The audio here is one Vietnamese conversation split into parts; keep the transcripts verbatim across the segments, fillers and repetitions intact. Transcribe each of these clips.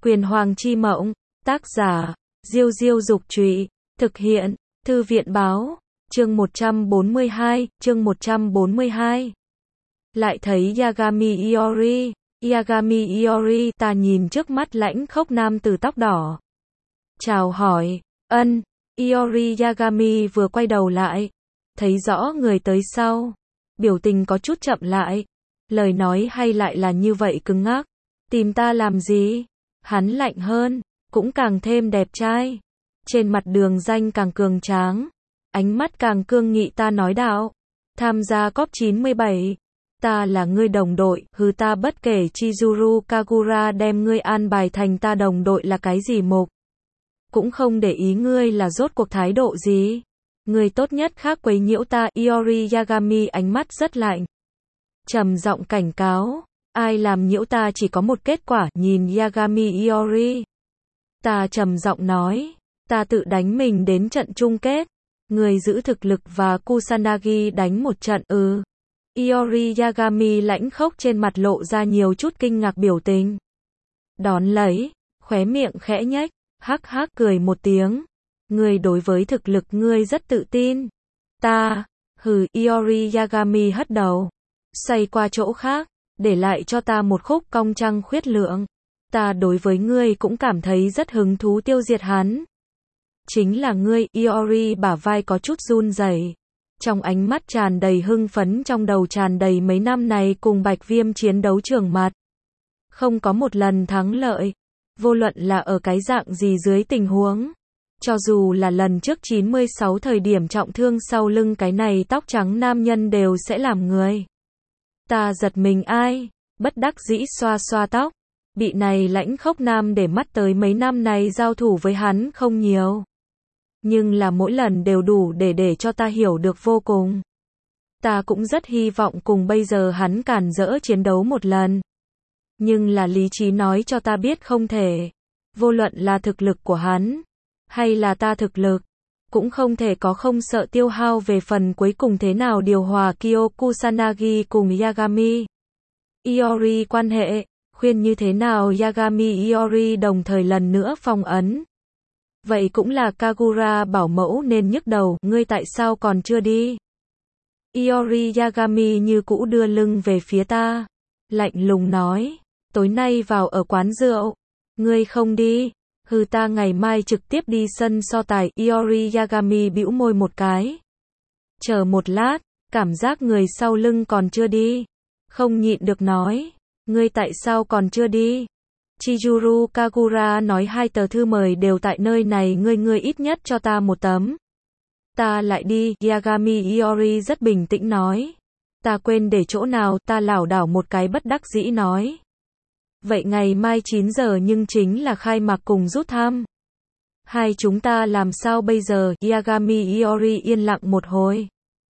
Quyền Hoàng chi mộng, tác giả, Diêu Diêu Dục Trụy, thực hiện, Thư viện Báo, chương một trăm bốn mươi hai, chương một trăm bốn mươi hai. Lại thấy Yagami Iori, Yagami Iori, ta nhìn trước mắt lãnh khốc nam từ tóc đỏ. Chào hỏi, ân, Iori Yagami vừa quay đầu lại, thấy rõ người tới sau, biểu tình có chút chậm lại, lời nói hay lại là như vậy cứng ngắc, tìm ta làm gì? Hắn lạnh hơn, cũng càng thêm đẹp trai, trên mặt đường danh càng cường tráng, ánh mắt càng cương nghị. Ta nói đạo, tham gia cốp chín mươi bảy, ta là ngươi đồng đội, hừ ta bất kể Chizuru Kagura đem ngươi an bài thành ta đồng đội là cái gì mục, cũng không để ý ngươi là rốt cuộc thái độ gì, ngươi tốt nhất khác quấy nhiễu ta. Iori Yagami ánh mắt rất lạnh, trầm giọng cảnh cáo, ai làm nhiễu ta chỉ có một kết quả. Nhìn Yagami Iori, ta trầm giọng nói, ta tự đánh mình đến trận chung kết, người giữ thực lực và Kusanagi đánh một trận. Ừ. Iori Yagami lãnh khốc trên mặt lộ ra nhiều chút kinh ngạc biểu tình. Đón lấy, khóe miệng khẽ nhếch, hắc hắc cười một tiếng. Ngươi đối với thực lực ngươi rất tự tin. Ta, hừ. Iori Yagami hất đầu, xoay qua chỗ khác, để lại cho ta một khúc cong trăng khuyết lượng. Ta đối với ngươi cũng cảm thấy rất hứng thú. Tiêu diệt hắn chính là ngươi. Iori bả vai có chút run rẩy, trong ánh mắt tràn đầy hưng phấn, trong đầu tràn đầy mấy năm này cùng Bạch Viêm chiến đấu trường mặt, không có một lần thắng lợi, vô luận là ở cái dạng gì dưới tình huống. Cho dù là lần trước chín mươi sáu thời điểm trọng thương sau lưng cái này tóc trắng nam nhân đều sẽ làm người ta giật mình. Ai? Bất đắc dĩ xoa xoa tóc, bị này lãnh khốc nam để mắt tới. Mấy năm này giao thủ với hắn không nhiều, nhưng là mỗi lần đều đủ để để cho ta hiểu được vô cùng. Ta cũng rất hy vọng cùng bây giờ hắn càn rỡ chiến đấu một lần, nhưng là lý trí nói cho ta biết không thể. Vô luận là thực lực của hắn hay là ta thực lực, cũng không thể có không sợ tiêu hao. Về phần cuối cùng thế nào điều hòa Kyo Kusanagi cùng Yagami Iori quan hệ, khuyên như thế nào Yagami Iori đồng thời lần nữa phong ấn, vậy cũng là Kagura bảo mẫu nên nhức đầu. Ngươi tại sao còn chưa đi? Iori Yagami như cũ đưa lưng về phía ta, lạnh lùng nói, tối nay vào ở quán rượu, ngươi không đi, hừ ta ngày mai trực tiếp đi sân so tài. Iori Yagami bĩu môi một cái, chờ một lát, cảm giác người sau lưng còn chưa đi, không nhịn được nói, ngươi tại sao còn chưa đi? Chizuru Kagura nói hai tờ thư mời đều tại nơi này, ngươi ngươi ít nhất cho ta một tấm, ta lại đi. Yagami Iori rất bình tĩnh nói, ta quên để chỗ nào. Ta lảo đảo một cái bất đắc dĩ nói, vậy ngày mai chín giờ nhưng chính là khai mạc cùng rút thăm, hai chúng ta làm sao bây giờ? Yagami Iori yên lặng một hồi,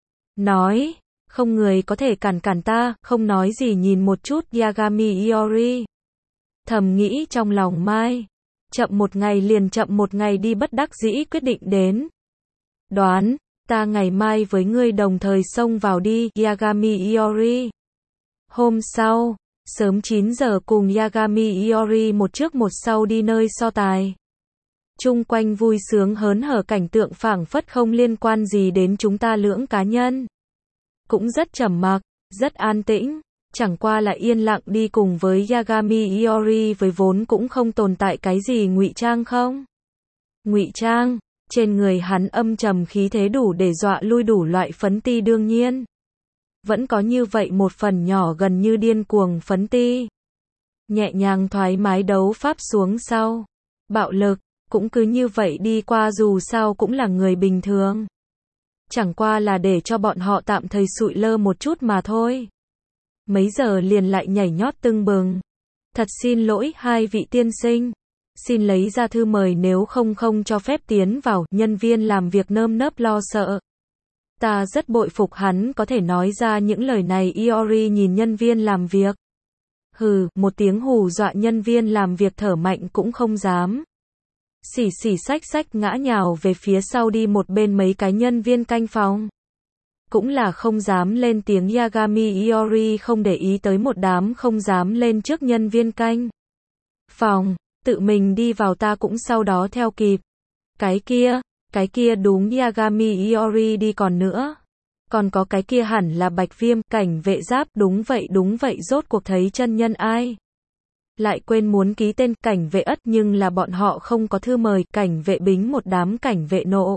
nói, không người có thể cản cản ta. Không nói gì nhìn một chút Yagami Iori, thầm nghĩ trong lòng, mai chậm một ngày liền chậm một ngày đi. Bất đắc dĩ quyết định đến, đoán, ta ngày mai với ngươi đồng thời xông vào đi. Yagami Iori. Hôm sau, sớm chín giờ cùng Yagami Iori một trước một sau đi nơi so tài. Chung quanh vui sướng hớn hở, cảnh tượng phảng phất không liên quan gì đến chúng ta lưỡng cá nhân. Cũng rất trầm mặc, rất an tĩnh, chẳng qua là yên lặng đi cùng với Yagami Iori. Với vốn cũng không tồn tại cái gì ngụy trang không ngụy trang, trên người hắn âm trầm khí thế đủ để dọa lui đủ loại phấn ti. Đương nhiên, vẫn có như vậy một phần nhỏ gần như điên cuồng phấn ti. Nhẹ nhàng thoải mái đấu pháp xuống sau, bạo lực, cũng cứ như vậy đi qua, dù sao cũng là người bình thường. Chẳng qua là để cho bọn họ tạm thời sụi lơ một chút mà thôi. Mấy giờ liền lại nhảy nhót tưng bừng. Thật xin lỗi hai vị tiên sinh, xin lấy ra thư mời, nếu không không cho phép tiến vào. Nhân viên làm việc nơm nớp lo sợ. Ta rất bội phục hắn có thể nói ra những lời này. Iori nhìn nhân viên làm việc, hừ một tiếng hù dọa nhân viên làm việc thở mạnh cũng không dám. Xỉ xỉ xách xách ngã nhào về phía sau đi một bên. Mấy cái nhân viên canh phòng cũng là không dám lên tiếng. Yagami Iori không để ý tới một đám không dám lên trước nhân viên canh phòng. Tự mình đi vào ta cũng sau đó theo kịp. Cái kia, cái kia đúng Yagami Iori đi còn nữa. Còn có cái kia hẳn là Bạch Viêm, cảnh vệ giáp, đúng vậy đúng vậy rốt cuộc thấy chân nhân ai. Lại quên muốn ký tên, cảnh vệ ất nhưng là bọn họ không có thư mời, cảnh vệ Bính một đám cảnh vệ nộ.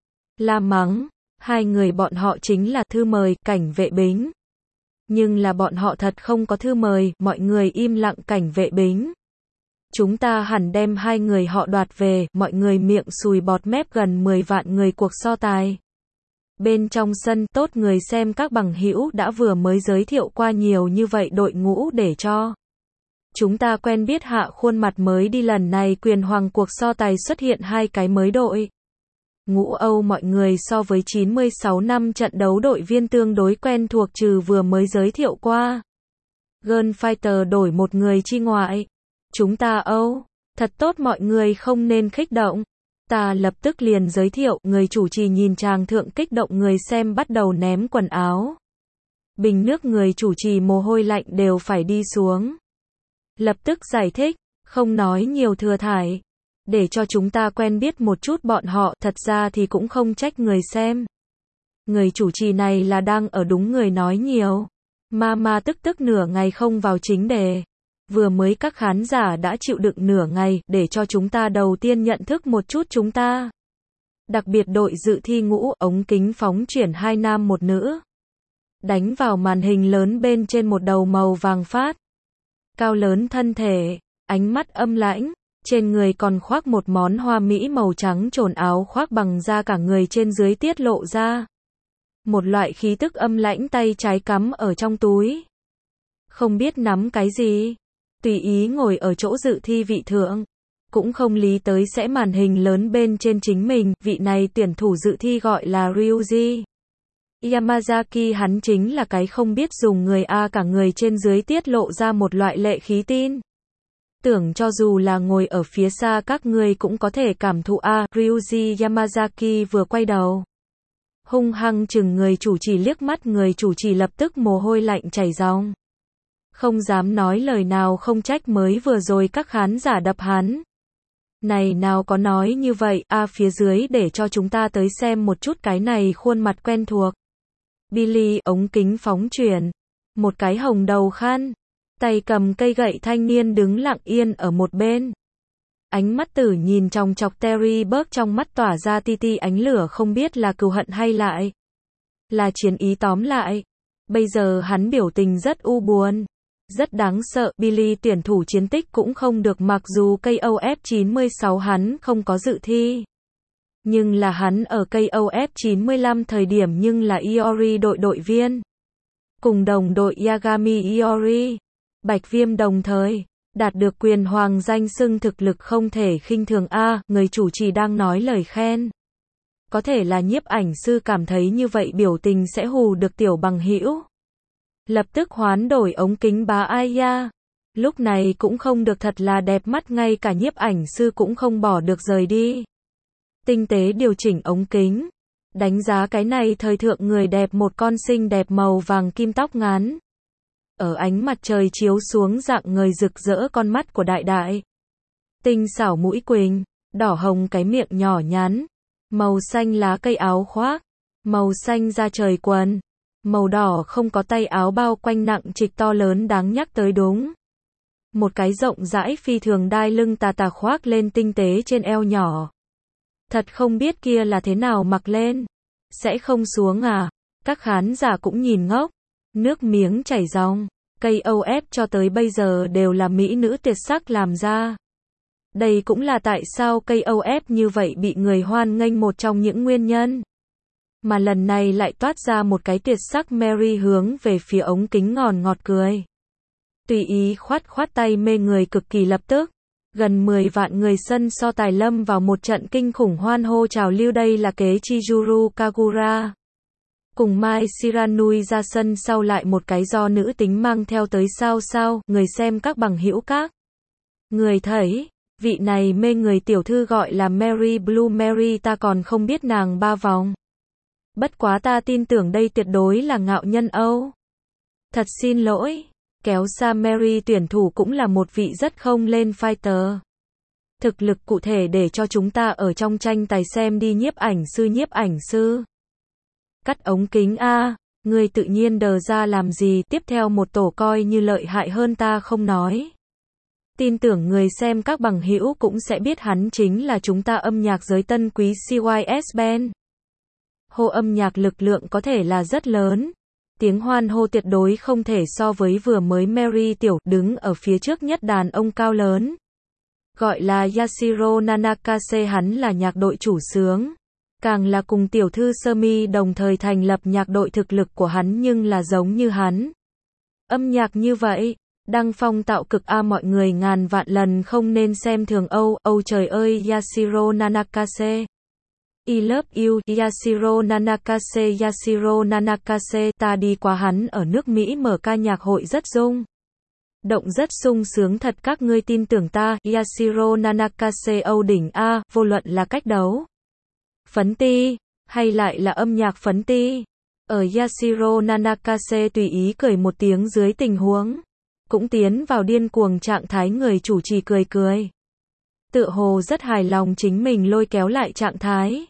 La mắng, hai người bọn họ chính là thư mời, cảnh vệ Bính. Nhưng là bọn họ thật không có thư mời, mọi người im lặng cảnh vệ Bính. Chúng ta hẳn đem hai người họ đoạt về, mọi người miệng sùi bọt mép gần mười vạn người cuộc so tài. Bên trong sân, tốt người xem các bằng hữu đã vừa mới giới thiệu qua nhiều như vậy đội ngũ để cho chúng ta quen biết hạ khuôn mặt mới đi lần này quyền hoàng cuộc so tài xuất hiện hai cái mới đội. Ngũ Âu mọi người so với chín mươi sáu năm trận đấu đội viên tương đối quen thuộc trừ vừa mới giới thiệu qua. Gunfighter đổi một người chi ngoại. Chúng ta Âu, thật tốt mọi người không nên kích động. Ta lập tức liền giới thiệu, người chủ trì nhìn chàng thượng kích động người xem bắt đầu ném quần áo. Bình nước người chủ trì mồ hôi lạnh đều phải đi xuống. Lập tức giải thích, không nói nhiều thừa thải. Để cho chúng ta quen biết một chút bọn họ, thật ra thì cũng không trách người xem. Người chủ trì này là đang ở đúng người nói nhiều. Ma ma tức tức nửa ngày không vào chính đề. Vừa mới các khán giả đã chịu đựng nửa ngày, để cho chúng ta đầu tiên nhận thức một chút chúng ta. Đặc biệt đội dự thi ngũ, ống kính phóng chuyển hai nam một nữ. Đánh vào màn hình lớn bên trên một đầu màu vàng phát. Cao lớn thân thể, ánh mắt âm lãnh, trên người còn khoác một món hoa mỹ màu trắng trồn áo khoác bằng da cả người trên dưới tiết lộ ra. Một loại khí tức âm lãnh tay trái cắm ở trong túi. Không biết nắm cái gì. Tùy ý ngồi ở chỗ dự thi vị thượng. Cũng không lý tới sẽ màn hình lớn bên trên chính mình, vị này tuyển thủ dự thi gọi là Ryuji Yamazaki, hắn chính là cái không biết dùng người A, cả người trên dưới tiết lộ ra một loại lệ khí tin. Tưởng cho dù là ngồi ở phía xa các người cũng có thể cảm thụ A. Ryuji Yamazaki vừa quay đầu. Hung hăng chừng người chủ trì liếc mắt, người chủ trì lập tức mồ hôi lạnh chảy ròng. Không dám nói lời nào, không trách mới vừa rồi các khán giả đập hắn. Này nào có nói như vậy, a phía dưới để cho chúng ta tới xem một chút cái này khuôn mặt quen thuộc. Billy, ống kính phóng chuyển. Một cái hồng đầu khăn. Tay cầm cây gậy thanh niên đứng lặng yên ở một bên. Ánh mắt tử nhìn chòng chọc Terry Burke, trong mắt tỏa ra ti ti ánh lửa, không biết là cừu hận hay lại là chiến ý, tóm lại. Bây giờ hắn biểu tình rất u buồn. Rất đáng sợ, Billy tuyển thủ chiến tích cũng không được, mặc dù ca o ép chín mươi sáu hắn không có dự thi. Nhưng là hắn ở ca o ép chín mươi lăm thời điểm nhưng là Iori đội đội viên. Cùng đồng đội Yagami Iori, Bạch Viêm đồng thời, đạt được quyền hoàng danh xưng, thực lực không thể khinh thường a, người chủ trì đang nói lời khen. Có thể là nhiếp ảnh sư cảm thấy như vậy biểu tình sẽ hù được tiểu bằng hữu. Lập tức hoán đổi ống kính bá Aya. Lúc này cũng không được, thật là đẹp mắt, ngay cả nhiếp ảnh sư cũng không bỏ được rời đi. Tinh tế điều chỉnh ống kính. Đánh giá cái này thời thượng người đẹp, một con xinh đẹp màu vàng kim tóc ngắn. Ở ánh mặt trời chiếu xuống dạng người rực rỡ con mắt của đại đại. Tinh xảo mũi quỳnh, đỏ hồng cái miệng nhỏ nhắn. Màu xanh lá cây áo khoác. Màu xanh da trời quần. Màu đỏ không có tay áo bao quanh nặng trịch to lớn đáng nhắc tới đúng. Một cái rộng rãi phi thường đai lưng tà tà khoác lên tinh tế trên eo nhỏ. Thật không biết kia là thế nào mặc lên. Sẽ không xuống à? Các khán giả cũng nhìn ngốc. Nước miếng chảy ròng. ca o ép cho tới bây giờ đều là mỹ nữ tuyệt sắc làm ra. Đây cũng là tại sao ca o ép như vậy bị người hoan nghênh, một trong những nguyên nhân. Mà lần này lại toát ra một cái tuyệt sắc Mary hướng về phía ống kính ngòn ngọt cười. Tùy ý khoát khoát tay mê người cực kỳ, lập tức. Gần mười vạn người sân so tài lâm vào một trận kinh khủng hoan hô trào lưu, đây là kế Chizuru Kagura. Cùng Mai Shiranui ra sân sau lại một cái do nữ tính mang theo tới sao sao, người xem các bằng hữu các. Người thấy, vị này mê người tiểu thư gọi là Mary Blue Mary, ta còn không biết nàng ba vòng. Bất quá ta tin tưởng đây tuyệt đối là ngạo nhân Âu. Thật xin lỗi, kéo xa Mary tuyển thủ cũng là một vị rất không lên fighter. Thực lực cụ thể để cho chúng ta ở trong tranh tài xem đi nhiếp ảnh sư nhiếp ảnh sư. Cắt ống kính a, ngươi tự nhiên đờ ra làm gì, tiếp theo một tổ coi như lợi hại hơn ta không nói. Tin tưởng người xem các bằng hữu cũng sẽ biết hắn chính là chúng ta âm nhạc giới tân quý xê i ét Band. Hô âm nhạc lực lượng có thể là rất lớn. Tiếng hoan hô tuyệt đối không thể so với vừa mới Mary tiểu đứng ở phía trước nhất đàn ông cao lớn. Gọi là Yashiro Nanakase, hắn là nhạc đội chủ xướng. Càng là cùng tiểu thư Sumi đồng thời thành lập nhạc đội, thực lực của hắn nhưng là giống như hắn. Âm nhạc như vậy, đăng phong tạo cực a, mọi người ngàn vạn lần không nên xem thường Âu, Âu trời ơi Yashiro Nanakase. I love you, Yashiro Nanakase, Yashiro Nanakase, ta đi qua hắn ở nước Mỹ mở ca nhạc hội rất rung động rất sung sướng thật, các ngươi tin tưởng ta, Yashiro Nanakase Âu đỉnh a, vô luận là cách đấu, phấn ti, hay lại là âm nhạc phấn ti. Ở Yashiro Nanakase tùy ý cười một tiếng dưới tình huống, cũng tiến vào điên cuồng trạng thái, người chủ trì cười cười. Tựa hồ rất hài lòng chính mình lôi kéo lại trạng thái.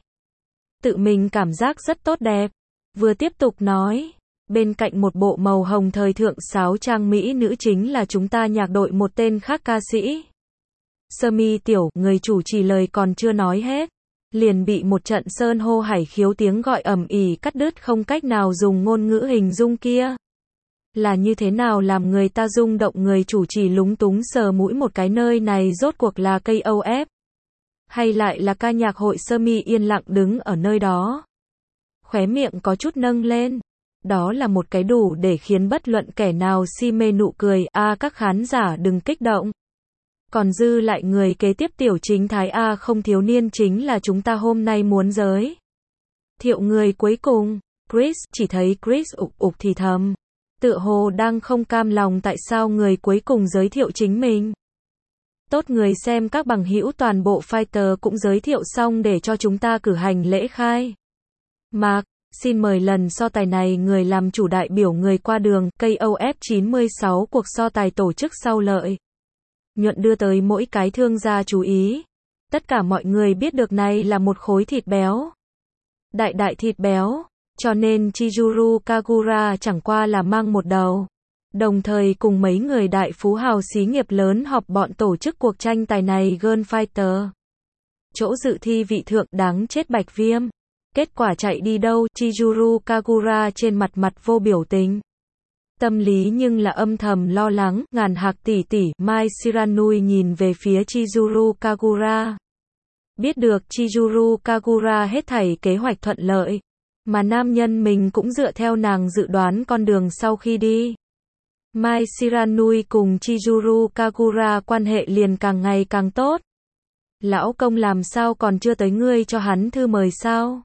Tự mình cảm giác rất tốt đẹp. Vừa tiếp tục nói, bên cạnh một bộ màu hồng thời thượng sáo trang mỹ nữ chính là chúng ta nhạc đội một tên khác ca sĩ. Sumi tiểu, người chủ trì lời còn chưa nói hết, liền bị một trận sơn hô hải khiếu tiếng gọi ầm ĩ cắt đứt, không cách nào dùng ngôn ngữ hình dung kia. Là như thế nào làm người ta rung động, người chủ trì lúng túng sờ mũi một cái, nơi này rốt cuộc là ca o ép. Hay lại là ca nhạc hội? Sumi yên lặng đứng ở nơi đó. Khóe miệng có chút nâng lên. Đó là một cái đủ để khiến bất luận kẻ nào si mê nụ cười. A à, các khán giả đừng kích động. Còn dư lại người kế tiếp tiểu chính thái A à, không thiếu niên chính là chúng ta hôm nay muốn giới thiệu người cuối cùng. Chris, chỉ thấy Chris ục ục thì thầm. Tựa hồ đang không cam lòng tại sao người cuối cùng giới thiệu chính mình. Tốt, người xem các bằng hữu toàn bộ fighter cũng giới thiệu xong để cho chúng ta cử hành lễ khai mạc. Xin mời lần so tài này người làm chủ đại biểu người qua đường. ca o ép chín mươi sáu cuộc so tài tổ chức sau lợi nhuận đưa tới mỗi cái thương gia chú ý. Tất cả mọi người biết được này là một khối thịt béo. Đại đại thịt béo. Cho nên Chizuru Kagura chẳng qua là mang một đầu. Đồng thời cùng mấy người đại phú hào xí nghiệp lớn họp bọn tổ chức cuộc tranh tài này. Girl Fighter. Chỗ dự thi vị thượng đáng chết Bạch Viêm. Kết quả chạy đi đâu? Chizuru Kagura trên mặt mặt vô biểu tình. Tâm lý nhưng là âm thầm lo lắng. Ngàn hạc tỷ tỷ. Mai Shiranui nhìn về phía Chizuru Kagura. Biết được Chizuru Kagura hết thảy kế hoạch thuận lợi. Mà nam nhân mình cũng dựa theo nàng dự đoán con đường sau khi đi. Mai Shiranui cùng Chizuru Kagura quan hệ liền càng ngày càng tốt. Lão công làm sao còn chưa tới, ngươi cho hắn thư mời sao?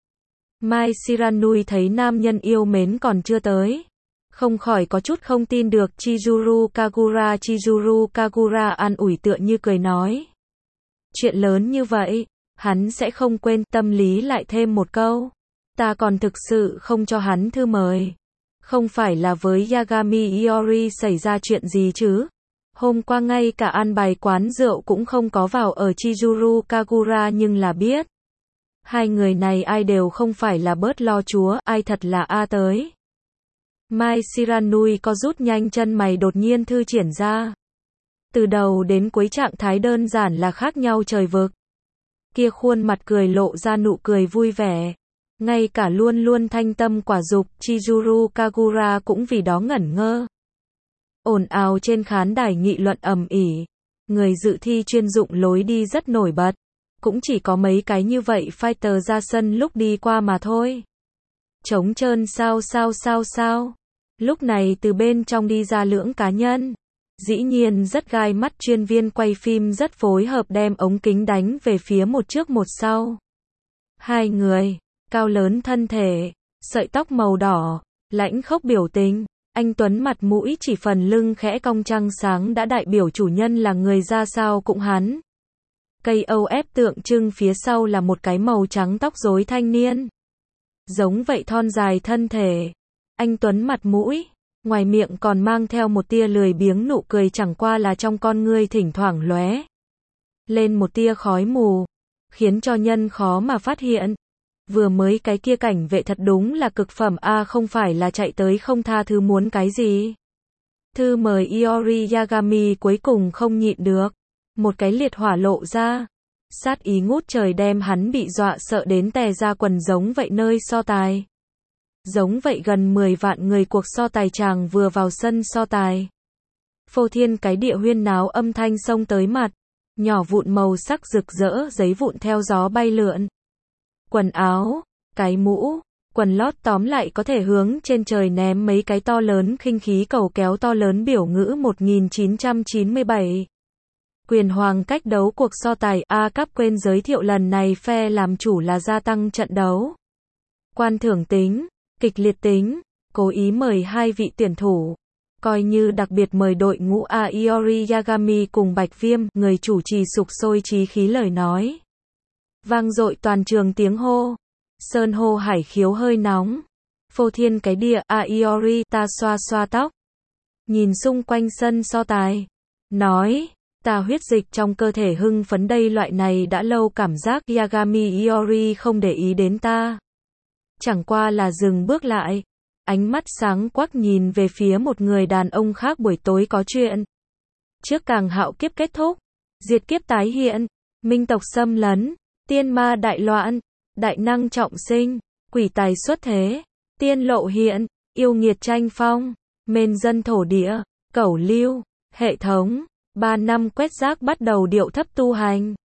Mai Shiranui thấy nam nhân yêu mến còn chưa tới. Không khỏi có chút không tin được. Chizuru Kagura Chizuru Kagura an ủi tựa như cười nói. Chuyện lớn như vậy, hắn sẽ không quên. Tâm lý lại thêm một câu. Ta còn thực sự không cho hắn thư mời. Không phải là với Yagami Iori xảy ra chuyện gì chứ? Hôm qua ngay cả an bài quán rượu cũng không có vào ở Chizuru Kagura nhưng là biết. Hai người này ai đều không phải là bớt lo chúa, ai thật là A tới. Mai Shiranui có rút nhanh chân mày, đột nhiên thư triển ra. Từ đầu đến cuối trạng thái đơn giản là khác nhau trời vực. Kia khuôn mặt cười lộ ra nụ cười vui vẻ. Ngay cả luôn luôn thanh tâm quả dục Chizuru Kagura cũng vì đó ngẩn ngơ. Ồn ào trên khán đài nghị luận ầm ĩ. Người dự thi chuyên dụng lối đi rất nổi bật. Cũng chỉ có mấy cái như vậy fighter ra sân lúc đi qua mà thôi. Trống trơn sao sao sao sao. Lúc này từ bên trong đi ra lưỡng cá nhân. Dĩ nhiên rất gai mắt, chuyên viên quay phim rất phối hợp đem ống kính đánh về phía một trước một sau. Hai người, cao lớn thân thể, sợi tóc màu đỏ, lãnh khốc biểu tình. Anh Tuấn mặt mũi chỉ phần lưng khẽ cong trăng sáng đã đại biểu chủ nhân là người ra sao cũng hắn. ca o ép tượng trưng phía sau là một cái màu trắng tóc rối thanh niên. Giống vậy thon dài thân thể. Anh Tuấn mặt mũi, ngoài miệng còn mang theo một tia lười biếng, nụ cười chẳng qua là trong con ngươi thỉnh thoảng lóe lên một tia khói mù, khiến cho nhân khó mà phát hiện. Vừa mới cái kia cảnh vệ thật đúng là cực phẩm a, không phải là chạy tới không tha thứ muốn cái gì. Thư mời Iori Yagami cuối cùng không nhịn được, một cái liệt hỏa lộ ra, sát ý ngút trời đem hắn bị dọa sợ đến tè ra quần. Giống vậy nơi so tài, giống vậy gần mười vạn người cuộc so tài chàng vừa vào sân so tài, phô thiên cái địa huyên náo, âm thanh xông tới mặt, nhỏ vụn màu sắc rực rỡ giấy vụn theo gió bay lượn. Quần áo, cái mũ, quần lót, tóm lại có thể hướng trên trời ném mấy cái to lớn khinh khí cầu kéo to lớn biểu ngữ một nghìn chín trăm chín mươi bảy. Quyền hoàng cách đấu cuộc so tài A cấp, quên giới thiệu lần này phe làm chủ là gia tăng trận đấu. Quan thưởng tính, kịch liệt tính, cố ý mời hai vị tuyển thủ, coi như đặc biệt mời đội ngũ A Iori Yagami cùng Bạch Viêm, người chủ trì sục sôi chí khí lời nói. Vang dội toàn trường tiếng hô, sơn hô hải khiếu hơi nóng, phô thiên cái địa. A Iori, ta xoa xoa tóc, nhìn xung quanh sân so tài, nói, ta huyết dịch trong cơ thể hưng phấn đây, loại này đã lâu cảm giác. Yagami Iori không để ý đến ta, chẳng qua là dừng bước lại, ánh mắt sáng quắc nhìn về phía một người đàn ông khác. Buổi tối có chuyện, trước Càng Hạo kiếp kết thúc, diệt kiếp tái hiện, minh tộc xâm lấn, tiên ma đại loạn, đại năng trọng sinh, quỷ tài xuất thế, tiên lộ hiện, yêu nghiệt tranh phong, mên dân thổ địa, cẩu lưu, hệ thống, ba năm quét rác bắt đầu điệu thấp tu hành.